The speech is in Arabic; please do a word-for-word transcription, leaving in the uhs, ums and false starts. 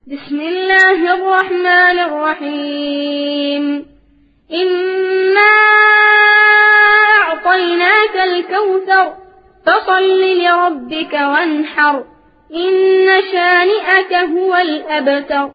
بسم الله الرحمن الرحيم إنا أعطيناك الكوثر فصل لربك وانحر إن شانئك هو الأبتر.